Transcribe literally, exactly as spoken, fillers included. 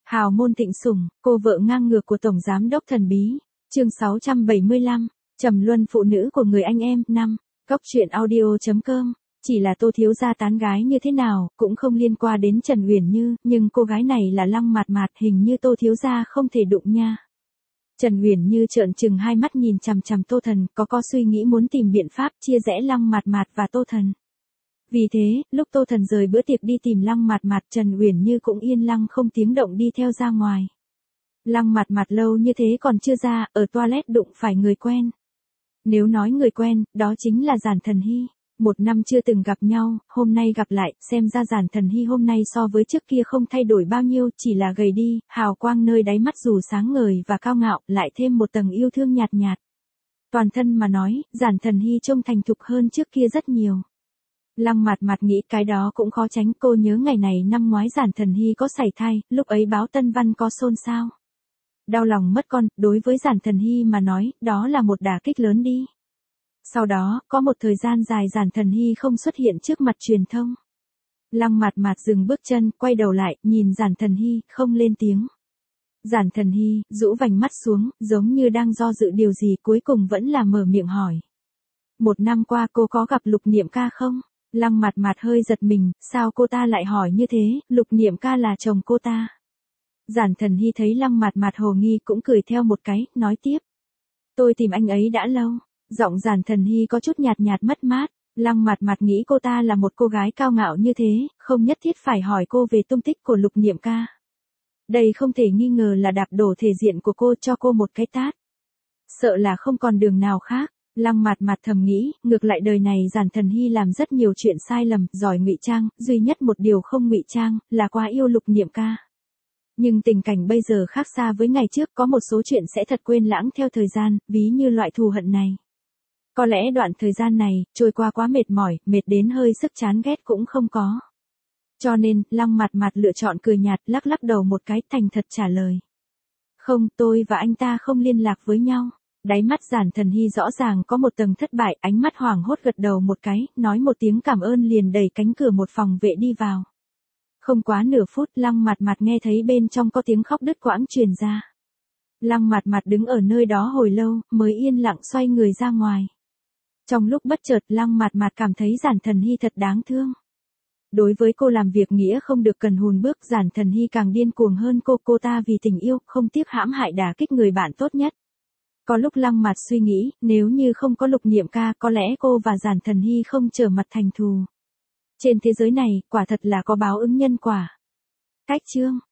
Hào môn thịnh sủng, cô vợ ngang ngược của Tổng Giám đốc thần bí. Chương sáu trăm bảy mươi lăm, Trầm luân phụ nữ của người anh em. Năm, Cốc truyện audio chấm com. Chỉ là Tô thiếu gia tán gái như thế nào, cũng không liên quan đến Trần Uyển Như, nhưng cô gái này là Lăng Mạt Mạt, hình như Tô thiếu gia không thể đụng nha. Trần Uyển Như trợn trừng hai mắt nhìn chằm chằm Tô Thần, có có suy nghĩ muốn tìm biện pháp chia rẽ Lăng Mạt Mạt và Tô Thần. Vì thế, lúc Tô Thần rời bữa tiệc đi tìm Lăng Mạt Mạt, Trần Uyển Như cũng yên lặng không tiếng động đi theo ra ngoài. Lăng Mạt Mạt lâu như thế còn chưa ra, ở toilet đụng phải người quen. Nếu nói người quen, đó chính là Giản Thần Hy. Một năm chưa từng gặp nhau, hôm nay gặp lại, xem ra Giản Thần Hy hôm nay so với trước kia không thay đổi bao nhiêu, chỉ là gầy đi, hào quang nơi đáy mắt dù sáng ngời và cao ngạo, lại thêm một tầng yêu thương nhạt nhạt. Toàn thân mà nói, Giản Thần Hy trông thành thục hơn trước kia rất nhiều. Lăng Mạt Mạt nghĩ cái đó cũng khó tránh, cô nhớ ngày này năm ngoái Giản Thần Hy có sảy thai, lúc ấy báo Tân Văn có xôn xao. Đau lòng mất con, đối với Giản Thần Hy mà nói, đó là một đả kích lớn đi. Sau đó, có một thời gian dài Giản Thần Hy không xuất hiện trước mặt truyền thông. Lăng Mạt Mạt dừng bước chân, quay đầu lại, nhìn Giản Thần Hy, không lên tiếng. Giản Thần Hy, rũ vành mắt xuống, giống như đang do dự điều gì, cuối cùng vẫn là mở miệng hỏi. Một năm qua cô có gặp Lục Niệm ca không? Lăng Mạt Mạt hơi giật mình, sao cô ta lại hỏi như thế, Lục Niệm ca là chồng cô ta. Giản Thần Hy thấy Lăng Mạt Mạt hồ nghi cũng cười theo một cái, nói tiếp. Tôi tìm anh ấy đã lâu. Giọng Giản Thần Hy có chút nhạt nhạt mất mát. Lăng Mạt Mạt nghĩ cô ta là một cô gái cao ngạo như thế, không nhất thiết phải hỏi cô về tung tích của Lục Niệm ca. Đây không thể nghi ngờ là đạp đổ thể diện của cô, cho cô một cái tát. Sợ là không còn đường nào khác. Lăng Mạt Mạt thầm nghĩ, ngược lại đời này Giản Thần Hy làm rất nhiều chuyện sai lầm, giỏi ngụy trang, duy nhất một điều không ngụy trang, là quá yêu Lục Niệm ca. Nhưng tình cảnh bây giờ khác xa với ngày trước, có một số chuyện sẽ thật quên lãng theo thời gian, ví như loại thù hận này. Có lẽ đoạn thời gian này, trôi qua quá mệt mỏi, mệt đến hơi sức chán ghét cũng không có. Cho nên, Lăng Mạt Mạt lựa chọn cười nhạt, lắc lắc đầu một cái, thành thật trả lời. Không, tôi và anh ta không liên lạc với nhau. Đáy mắt Giản Thần Hy rõ ràng có một tầng thất bại, ánh mắt hoảng hốt gật đầu một cái, nói một tiếng cảm ơn liền đẩy cánh cửa một phòng vệ đi vào. Không quá nửa phút, Lăng Mạt Mạt nghe thấy bên trong có tiếng khóc đứt quãng truyền ra. Lăng Mạt Mạt đứng ở nơi đó hồi lâu, mới yên lặng xoay người ra ngoài. Trong lúc bất chợt, Lăng Mạt Mạt cảm thấy Giản Thần Hy thật đáng thương. Đối với cô làm việc nghĩa không được cần hùn bước, Giản Thần Hy càng điên cuồng hơn cô, cô ta vì tình yêu, không tiếc hãm hại đả kích người bạn tốt nhất. Có lúc Lăng Mạt suy nghĩ, nếu như không có Lục Niệm ca, có lẽ cô và Giản Thần Hy không trở mặt thành thù. Trên thế giới này, quả thật là có báo ứng nhân quả. Cách chương